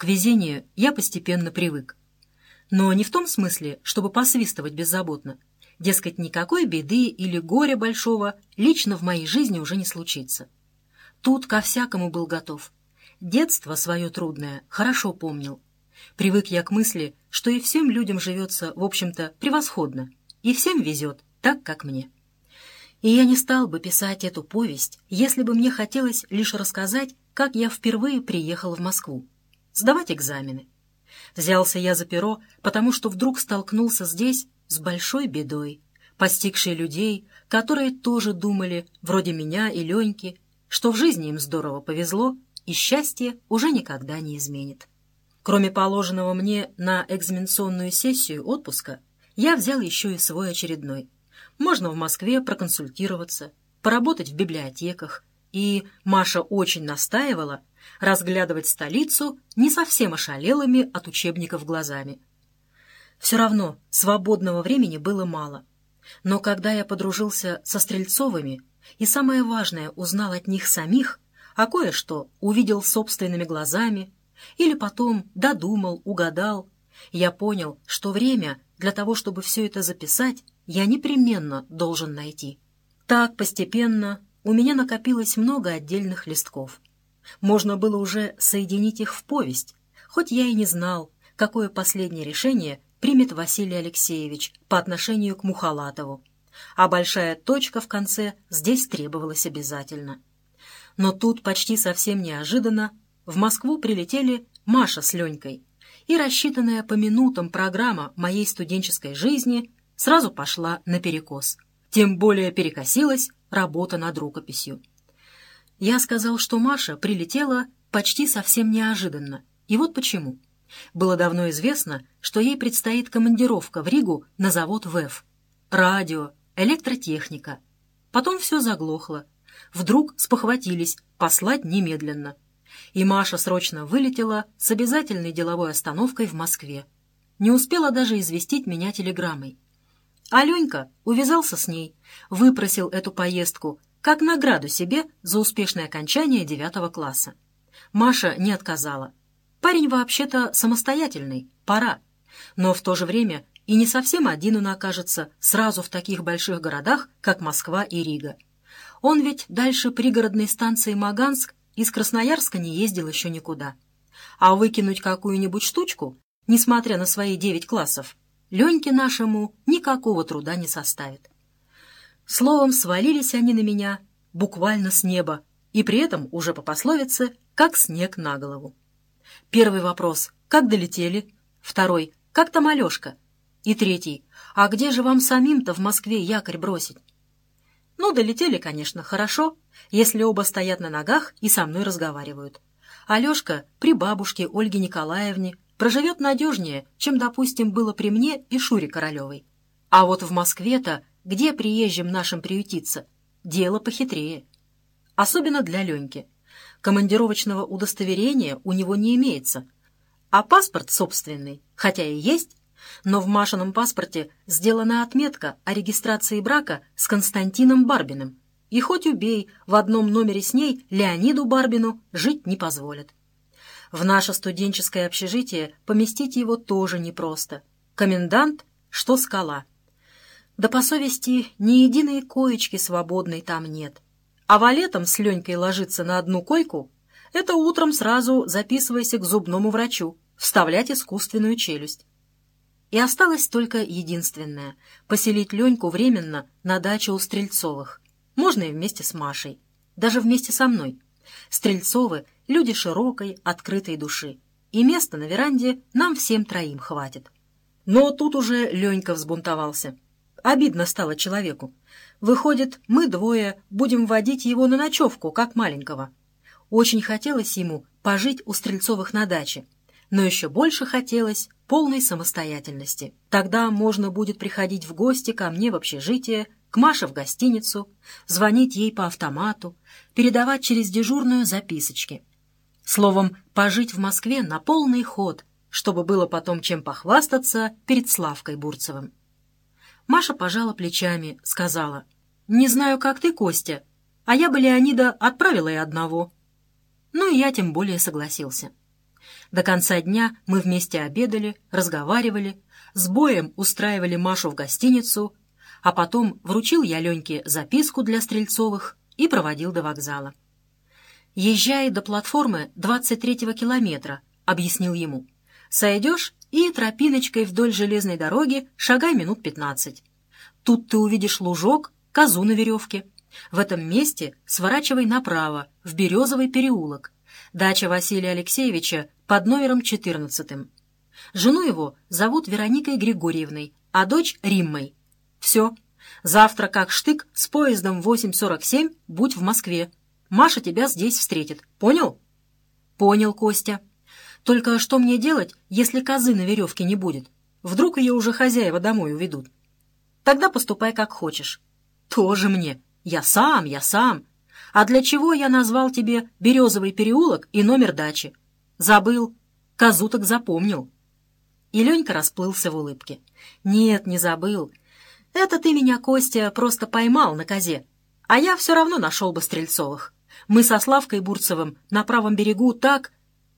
К везению я постепенно привык. Но не в том смысле, чтобы посвистывать беззаботно. Дескать, никакой беды или горя большого лично в моей жизни уже не случится. Тут ко всякому был готов. Детство свое трудное хорошо помнил. Привык я к мысли, что и всем людям живется, в общем-то, превосходно, и всем везет так, как мне. И я не стал бы писать эту повесть, если бы мне хотелось лишь рассказать, как я впервые приехал в Москву. Сдавать экзамены. Взялся я за перо, потому что вдруг столкнулся здесь с большой бедой, постигшей людей, которые тоже думали, вроде меня и Леньки, что в жизни им здорово повезло, и счастье уже никогда не изменит. Кроме положенного мне на экзаменационную сессию отпуска, я взял еще и свой очередной. Можно в Москве проконсультироваться, поработать в библиотеках, и Маша очень настаивала разглядывать столицу не совсем ошалелыми от учебников глазами. Все равно свободного времени было мало. Но когда я подружился со Стрельцовыми и, самое важное, узнал от них самих, а кое-что увидел собственными глазами или потом додумал, угадал, я понял, что время для того, чтобы все это записать, я непременно должен найти. Так постепенно у меня накопилось много отдельных листков. Можно было уже соединить их в повесть, хоть я и не знал, какое последнее решение примет Василий Алексеевич по отношению к Мухалатову, а большая точка в конце здесь требовалась обязательно. Но тут почти совсем неожиданно в Москву прилетели Маша с Ленькой, и рассчитанная по минутам программа моей студенческой жизни сразу пошла наперекос. Тем более перекосилась работа над рукописью. Я сказал, что Маша прилетела почти совсем неожиданно, и вот почему. Было давно известно, что ей предстоит командировка в Ригу на завод ВЭФ. Радио, электротехника. Потом все заглохло. Вдруг спохватились послать немедленно. И Маша срочно вылетела с обязательной деловой остановкой в Москве. Не успела даже известить меня телеграммой. А Ленька увязался с ней, выпросил эту поездку как награду себе за успешное окончание 9 класса. Маша не отказала. Парень вообще-то самостоятельный, пора. Но в то же время и не совсем один он окажется сразу в таких больших городах, как Москва и Рига. Он ведь дальше пригородной станции Маганск из Красноярска не ездил еще никуда. А выкинуть какую-нибудь штучку, несмотря на свои 9 классов, Леньке нашему никакого труда не составит. Словом, свалились они на меня буквально с неба, и при этом, уже по пословице, как снег на голову. Первый вопрос — как долетели? Второй — как там Алешка? И третий — а где же вам самим-то в Москве якорь бросить? Ну, долетели, конечно, хорошо, если оба стоят на ногах и со мной разговаривают. Алешка при бабушке Ольге Николаевне проживет надежнее, чем, допустим, было при мне и Шуре Королевой. А вот в Москве-то, где приезжим нашим приютиться, дело похитрее. Особенно для Леньки. Командировочного удостоверения у него не имеется, а паспорт собственный, хотя и есть, но в Машином паспорте сделана отметка о регистрации брака с Константином Барбиным, и хоть убей, в одном номере с ней Леониду Барбину жить не позволят. В наше студенческое общежитие поместить его тоже непросто. Комендант, что скала. Да по совести ни единой коечки свободной там нет. А валетом с Ленькой ложиться на одну койку — это утром сразу записывайся к зубному врачу, вставлять искусственную челюсть. И осталось только единственное — поселить Леньку временно на даче у Стрельцовых. Можно и вместе с Машей. Даже вместе со мной. Стрельцовы — люди широкой, открытой души. И места на веранде нам всем троим хватит. Но тут уже Ленька взбунтовался. Обидно стало человеку. Выходит, мы двое будем водить его на ночевку, как маленького. Очень хотелось ему пожить у Стрельцовых на даче, но еще больше хотелось полной самостоятельности. Тогда можно будет приходить в гости ко мне в общежитие, к Маше в гостиницу, звонить ей по автомату, передавать через дежурную записочки. Словом, пожить в Москве на полный ход, чтобы было потом чем похвастаться перед Славкой Бурцевым. Маша пожала плечами, сказала: «Не знаю, как ты, Костя, а я бы Леонида отправила и одного». Ну и я тем более согласился. До конца дня мы вместе обедали, разговаривали, с боем устраивали Машу в гостиницу, а потом вручил я Леньке записку для Стрельцовых и проводил до вокзала. «Езжай до платформы 23-го километра», — объяснил ему. «Сойдешь и тропиночкой вдоль железной дороги шагай минут 15. Тут ты увидишь лужок, козу на веревке. В этом месте сворачивай направо, в Березовый переулок. Дача Василия Алексеевича под номером 14. Жену его зовут Вероникой Григорьевной, а дочь Риммой. Все. Завтра как штык с поездом 8:47 будь в Москве. Маша тебя здесь встретит. Понял?» «Понял, Костя. Только что мне делать, если козы на веревке не будет? Вдруг ее уже хозяева домой уведут?» «Тогда поступай как хочешь». «Тоже мне. Я сам. А для чего я назвал тебе Березовый переулок и номер дачи? Забыл. Козу так запомнил». И Ленька расплылся в улыбке. «Нет, не забыл. Это ты меня, Костя, просто поймал на козе. А я все равно нашел бы Стрельцовых. Мы со Славкой Бурцевым на правом берегу так...»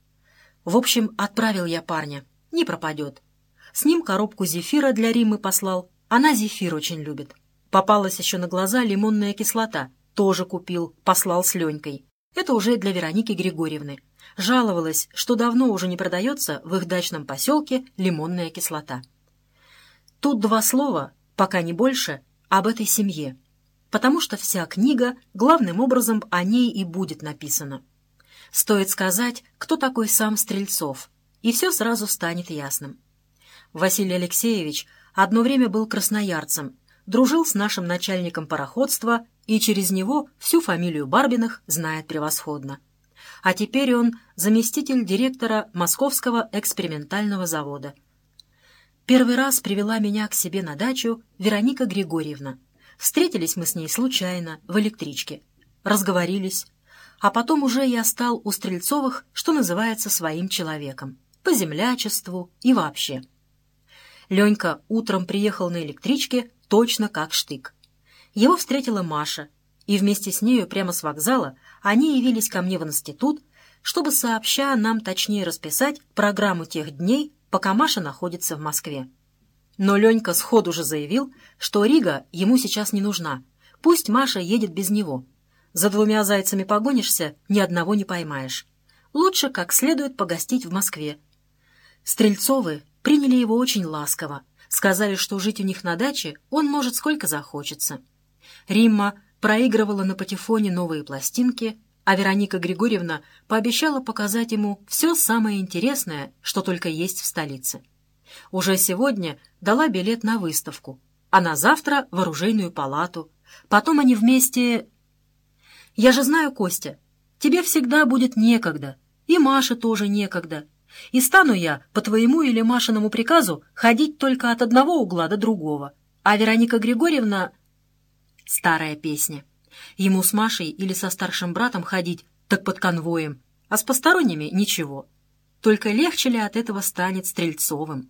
В общем, отправил я парня. Не пропадет. С ним коробку зефира для Риммы послал. Она зефир очень любит. Попалась еще на глаза лимонная кислота. Тоже купил, послал с Ленькой. Это уже для Вероники Григорьевны. Жаловалась, что давно уже не продается в их дачном поселке лимонная кислота. Тут два слова, пока не больше, об этой семье. Потому что вся книга главным образом о ней и будет написана. Стоит сказать, кто такой сам Стрельцов, и все сразу станет ясным. Василий Алексеевич одно время был красноярцем, дружил с нашим начальником пароходства и через него всю фамилию Барбиных знает превосходно. А теперь он заместитель директора Московского экспериментального завода. Первый раз привела меня к себе на дачу Вероника Григорьевна. Встретились мы с ней случайно, в электричке. Разговорились. А потом уже я стал у Стрельцовых, что называется, своим человеком. По землячеству и вообще. Ленька утром приехал на электричке точно как штык. Его встретила Маша, и вместе с нею прямо с вокзала они явились ко мне в институт, чтобы сообща нам точнее расписать программу тех дней, пока Маша находится в Москве. Но Ленька сходу же заявил, что Рига ему сейчас не нужна, пусть Маша едет без него. За двумя зайцами погонишься, ни одного не поймаешь. Лучше как следует погостить в Москве. Стрельцовы приняли его очень ласково, сказали, что жить у них на даче он может сколько захочется. Римма проигрывала на патефоне новые пластинки, а Вероника Григорьевна пообещала показать ему все самое интересное, что только есть в столице. Уже сегодня дала билет на выставку, а на завтра в оружейную палату. Потом они вместе... Я же знаю, Костя, тебе всегда будет некогда, и Маше тоже некогда. И стану я, по твоему или Машиному приказу, ходить только от одного угла до другого. А Вероника Григорьевна... Старая песня. Ему с Машей или со старшим братом ходить, так под конвоем, а с посторонними ничего. Только легче ли от этого станет Стрельцовым?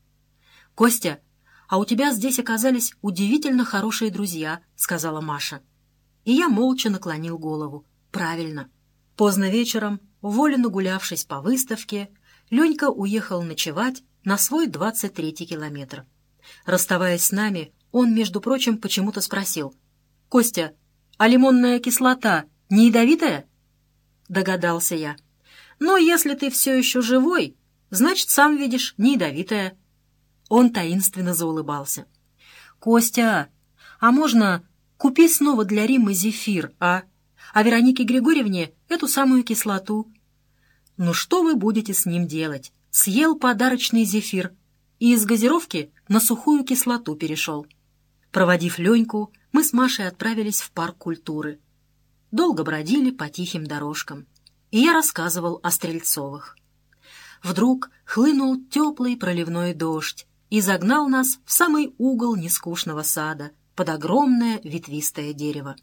«Костя, а у тебя здесь оказались удивительно хорошие друзья», — сказала Маша. И я молча наклонил голову. Правильно. Поздно вечером, воле нагулявшись по выставке, Ленька уехал ночевать на свой 23-й километр. Расставаясь с нами, он, между прочим, почему-то спросил: «Костя, а лимонная кислота не ядовитая?» Догадался я. «Но если ты все еще живой, значит, сам видишь, не ядовитая». Он таинственно заулыбался. «Костя, а можно купи снова для Риммы зефир, а Веронике Григорьевне эту самую кислоту?» «Ну что вы будете с ним делать? Съел подарочный зефир и из газировки на сухую кислоту перешел». Проводив Леньку, мы с Машей отправились в парк культуры. Долго бродили по тихим дорожкам, и я рассказывал о Стрельцовых. Вдруг хлынул теплый проливной дождь и загнал нас в самый угол нескучного сада под огромное ветвистое дерево.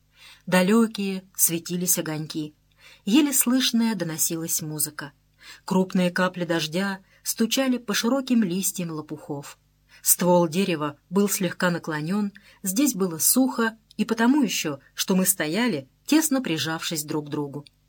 Далекие светились огоньки, еле слышная доносилась музыка. Крупные капли дождя стучали по широким листьям лопухов. Ствол дерева был слегка наклонен, здесь было сухо, и потому еще, что мы стояли, тесно прижавшись друг к другу.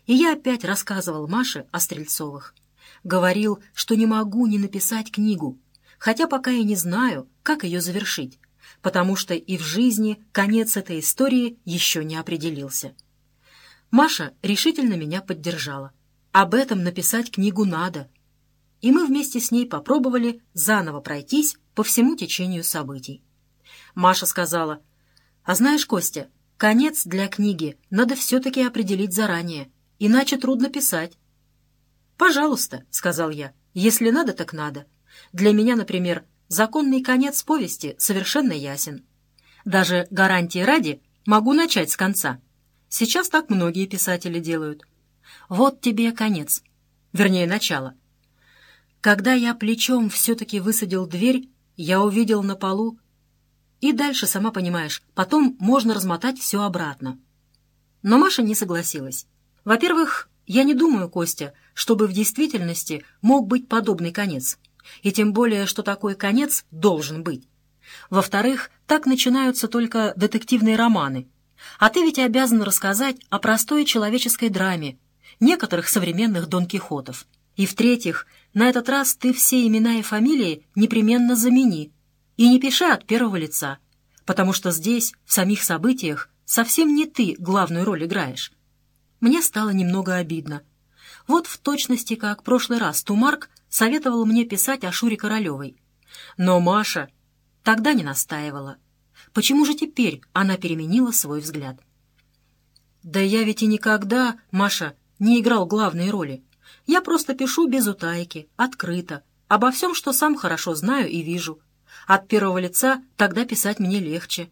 И я опять рассказывал Маше о Стрельцовых. Говорил, что не могу не написать книгу, хотя пока и не знаю, как ее завершить, потому что и в жизни конец этой истории еще не определился. Маша решительно меня поддержала. Об этом написать книгу надо. И мы вместе с ней попробовали заново пройтись по всему течению событий. Маша сказала: «А знаешь, Костя, конец для книги надо все-таки определить заранее, иначе трудно писать». «Пожалуйста», — сказал я, — «если надо, так надо. Для меня, например, законный конец повести совершенно ясен. Даже гарантии ради могу начать с конца. Сейчас так многие писатели делают. Вот тебе конец, вернее, начало. Когда я плечом все-таки высадил дверь, я увидел на полу. И дальше, сама понимаешь, потом можно размотать все обратно». Но Маша не согласилась. «Во-первых, я не думаю, Костя, чтобы в действительности мог быть подобный конец. И тем более, что такой конец должен быть. Во-вторых, так начинаются только детективные романы. А ты ведь обязан рассказать о простой человеческой драме, некоторых современных Дон Кихотов. И в-третьих, на этот раз ты все имена и фамилии непременно замени. И не пиши от первого лица, потому что здесь, в самих событиях, совсем не ты главную роль играешь». Мне стало немного обидно. Вот в точности, как в прошлый раз Тумарк советовал мне писать о Шуре Королевой. Но Маша тогда не настаивала. Почему же теперь она переменила свой взгляд? «Да я ведь и никогда, Маша, не играл главные роли. Я просто пишу без утайки, открыто, обо всем, что сам хорошо знаю и вижу. От первого лица тогда писать мне легче».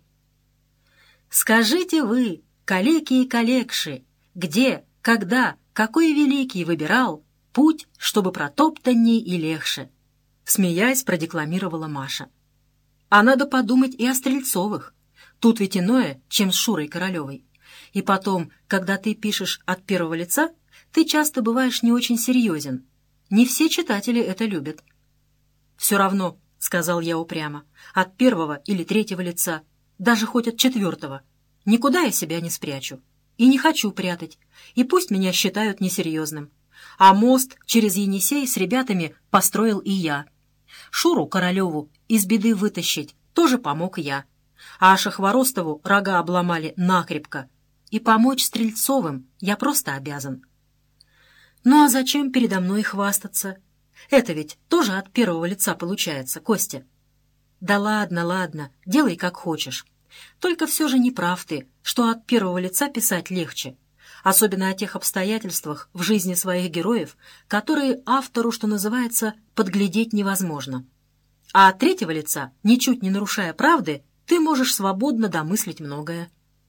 «Скажите вы, калеки и калекши, где, когда, какой великий выбирал путь, чтобы протоптанней и легче?» Смеясь, продекламировала Маша. «А надо подумать и о Стрельцовых. Тут ведь иное, чем с Шурой Королевой. И потом, когда ты пишешь от первого лица, ты часто бываешь не очень серьезен. Не все читатели это любят». «Все равно», — сказал я упрямо, — «от первого или третьего лица, даже хоть от четвертого. Никуда я себя не спрячу. И не хочу прятать. И пусть меня считают несерьезным. А мост через Енисей с ребятами построил и я. Шуру Королеву из беды вытащить тоже помог я. А Шахворостову рога обломали накрепко. И помочь Стрельцовым я просто обязан». «Ну а зачем передо мной хвастаться? Это ведь тоже от первого лица получается, Костя». «Да ладно, ладно, делай как хочешь. Только все же не прав ты, что от первого лица писать легче, особенно о тех обстоятельствах в жизни своих героев, которые автору, что называется, подглядеть невозможно. А от третьего лица, ничуть не нарушая правды, ты можешь свободно домыслить многое».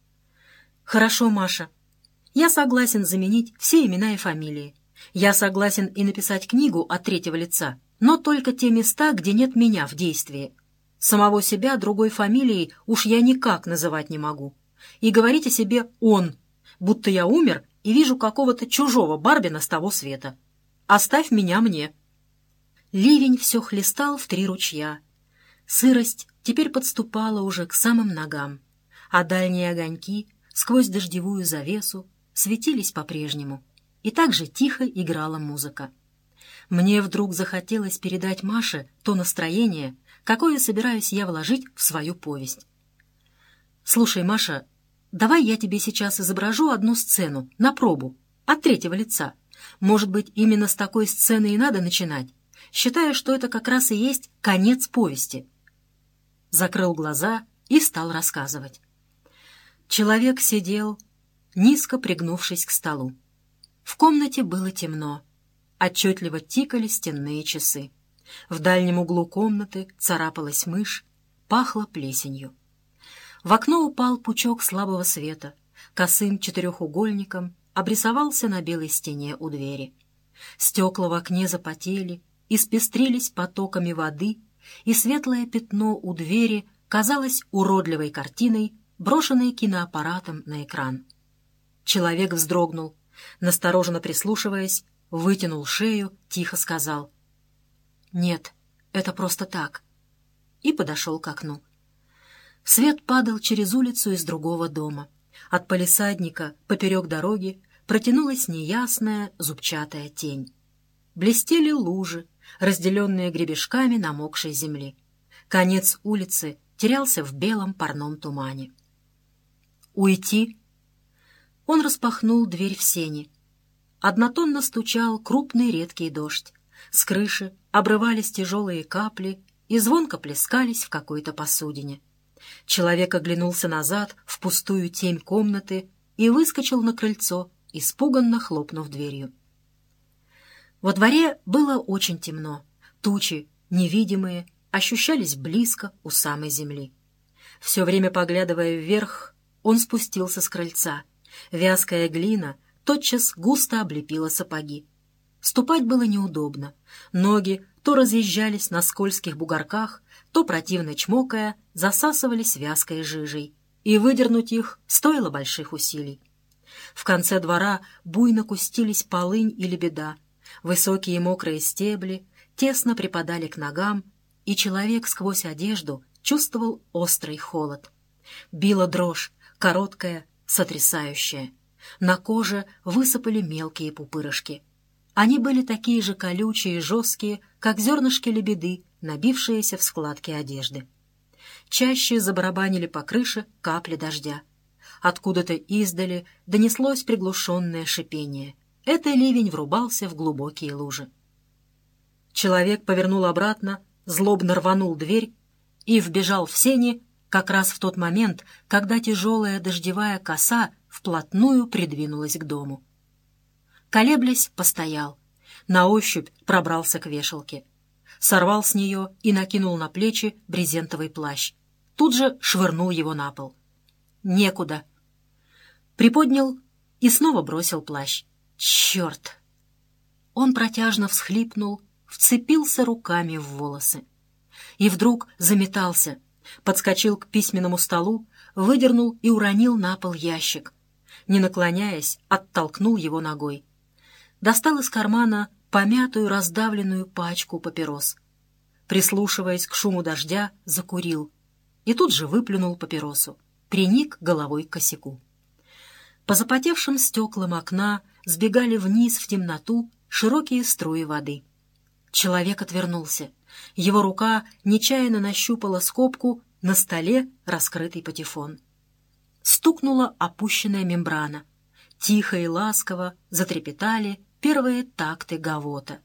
«Хорошо, Маша. Я согласен заменить все имена и фамилии. Я согласен и написать книгу от третьего лица, но только те места, где нет меня в действии. Самого себя другой фамилией уж я никак называть не могу. И говорить о себе «он», будто я умер и вижу какого-то чужого Барбина с того света. Оставь меня мне». Ливень все хлестал в 3 ручья. Сырость теперь подступала уже к самым ногам, а дальние огоньки сквозь дождевую завесу светились по-прежнему, и так же тихо играла музыка. Мне вдруг захотелось передать Маше то настроение, какое собираюсь я вложить в свою повесть. «Слушай, Маша, давай я тебе сейчас изображу одну сцену, на пробу, от третьего лица. Может быть, именно с такой сцены и надо начинать, считая, что это как раз и есть конец повести». Закрыл глаза и стал рассказывать. Человек сидел, низко пригнувшись к столу. В комнате было темно. Отчетливо тикали стенные часы. В дальнем углу комнаты царапалась мышь, пахло плесенью. В окно упал пучок слабого света, косым четырехугольником обрисовался на белой стене у двери. Стекла в окне запотели, испестрились потоками воды, и светлое пятно у двери казалось уродливой картиной, брошенной киноаппаратом на экран. Человек вздрогнул, настороженно прислушиваясь, вытянул шею, тихо сказал: «Нет, это просто так», и подошел к окну. Свет падал через улицу из другого дома. От палисадника поперек дороги протянулась неясная зубчатая тень. Блестели лужи, разделенные гребешками намокшей земли. Конец улицы терялся в белом парном тумане. «Уйти?» Он распахнул дверь в сени. Однотонно стучал крупный редкий дождь. С крыши обрывались тяжелые капли и звонко плескались в какой-то посудине. Человек оглянулся назад в пустую тень комнаты и выскочил на крыльцо, испуганно хлопнув дверью. Во дворе было очень темно. Тучи, невидимые, ощущались близко у самой земли. Все время поглядывая вверх, он спустился с крыльца. Вязкая глина тотчас густо облепила сапоги. Ступать было неудобно. Ноги то разъезжались на скользких бугорках, то, противно чмокая, засасывались вязкой жижей, и выдернуть их стоило больших усилий. В конце двора буйно кустились полынь и лебеда. Высокие мокрые стебли тесно припадали к ногам, и человек сквозь одежду чувствовал острый холод. Била дрожь, короткая, сотрясающая. На коже высыпали мелкие пупырышки. Они были такие же колючие и жесткие, как зернышки лебеды, набившиеся в складки одежды. Чаще забарабанили по крыше капли дождя. Откуда-то издали донеслось приглушенное шипение. Это ливень врубался в глубокие лужи. Человек повернул обратно, злобно рванул дверь и вбежал в сени как раз в тот момент, когда тяжелая дождевая коса вплотную придвинулась к дому. Колеблясь, постоял. На ощупь пробрался к вешалке. Сорвал с нее и накинул на плечи брезентовый плащ. Тут же швырнул его на пол. Некуда. Приподнял и снова бросил плащ. Черт! Он протяжно всхлипнул, вцепился руками в волосы. И вдруг заметался, подскочил к письменному столу, выдернул и уронил на пол ящик. Не наклоняясь, оттолкнул его ногой. Достал из кармана помятую раздавленную пачку папирос. Прислушиваясь к шуму дождя, закурил. И тут же выплюнул папиросу. Приник головой к косяку. По запотевшим стеклам окна сбегали вниз в темноту широкие струи воды. Человек отвернулся. Его рука нечаянно нащупала скобку на столе, раскрытый патефон. Стукнула опущенная мембрана. Тихо и ласково затрепетали первые такты гавота.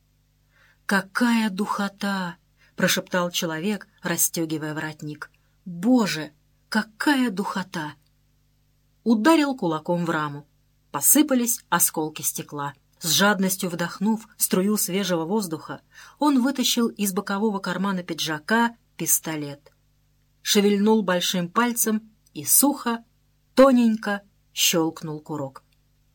«Какая духота!» — прошептал человек, расстегивая воротник. «Боже, какая духота!» Ударил кулаком в раму. Посыпались осколки стекла. С жадностью вдохнув струю свежего воздуха, он вытащил из бокового кармана пиджака пистолет. Шевельнул большим пальцем и сухо, тоненько щелкнул курок.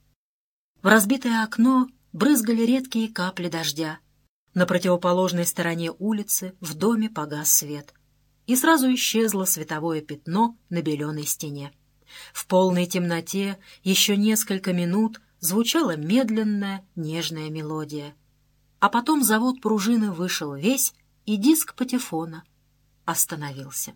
В разбитое окно брызгали редкие капли дождя. На противоположной стороне улицы в доме погас свет. И сразу исчезло световое пятно на беленой стене. В полной темноте еще несколько минут звучала медленная, нежная мелодия. А потом завод пружины вышел весь, и диск патефона остановился.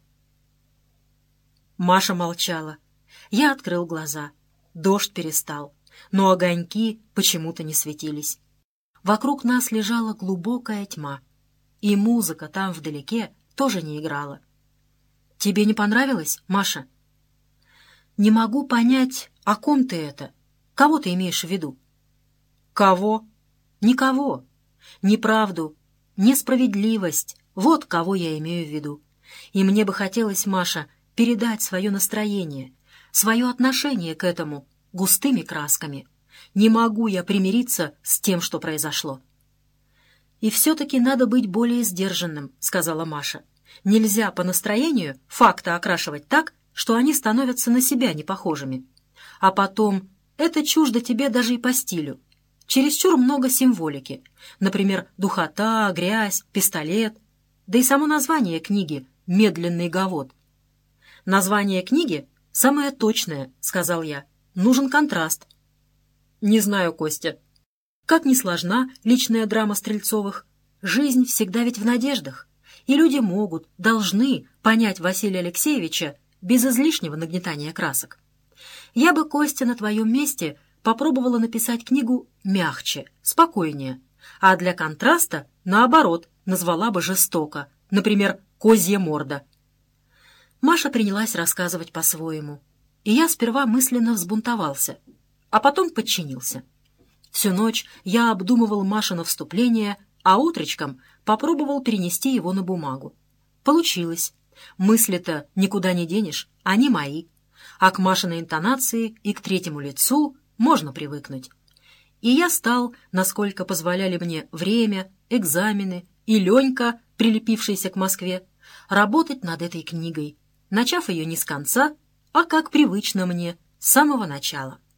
Маша молчала. Я открыл глаза. Дождь перестал, но огоньки почему-то не светились. Вокруг нас лежала глубокая тьма, и музыка там вдалеке тоже не играла. «Тебе не понравилось, Маша?» «Не могу понять, о ком ты это? Кого ты имеешь в виду?» «Кого?» «Никого. Неправду, несправедливость. Вот кого я имею в виду. И мне бы хотелось, Маша, передать свое настроение, свое отношение к этому густыми красками. Не могу я примириться с тем, что произошло». «И все-таки надо быть более сдержанным», — сказала Маша. «Нельзя по настроению факты окрашивать так, что они становятся на себя непохожими. А потом, это чуждо тебе даже и по стилю. Чересчур много символики. Например, духота, грязь, пистолет. Да и само название книги «Медленный гавот». «Название книги самое точное», — сказал я. «Нужен контраст». «Не знаю, Костя. Как ни сложна личная драма Стрельцовых, жизнь всегда ведь в надеждах, и люди могут, должны понять Василия Алексеевича без излишнего нагнетания красок. Я бы, Костя, на твоем месте попробовала написать книгу мягче, спокойнее, а для контраста, наоборот, назвала бы жестоко, например, «Козья морда». Маша принялась рассказывать по-своему, и я сперва мысленно взбунтовался, а потом подчинился. Всю ночь я обдумывал Машино вступление, а утречком попробовал перенести его на бумагу. Получилось. Мысли-то никуда не денешь, они мои. А к Машиной интонации и к третьему лицу можно привыкнуть. И я стал, насколько позволяли мне время, экзамены и Ленька, прилепившийся к Москве, работать над этой книгой, начав ее не с конца, а как привычно мне, с самого начала.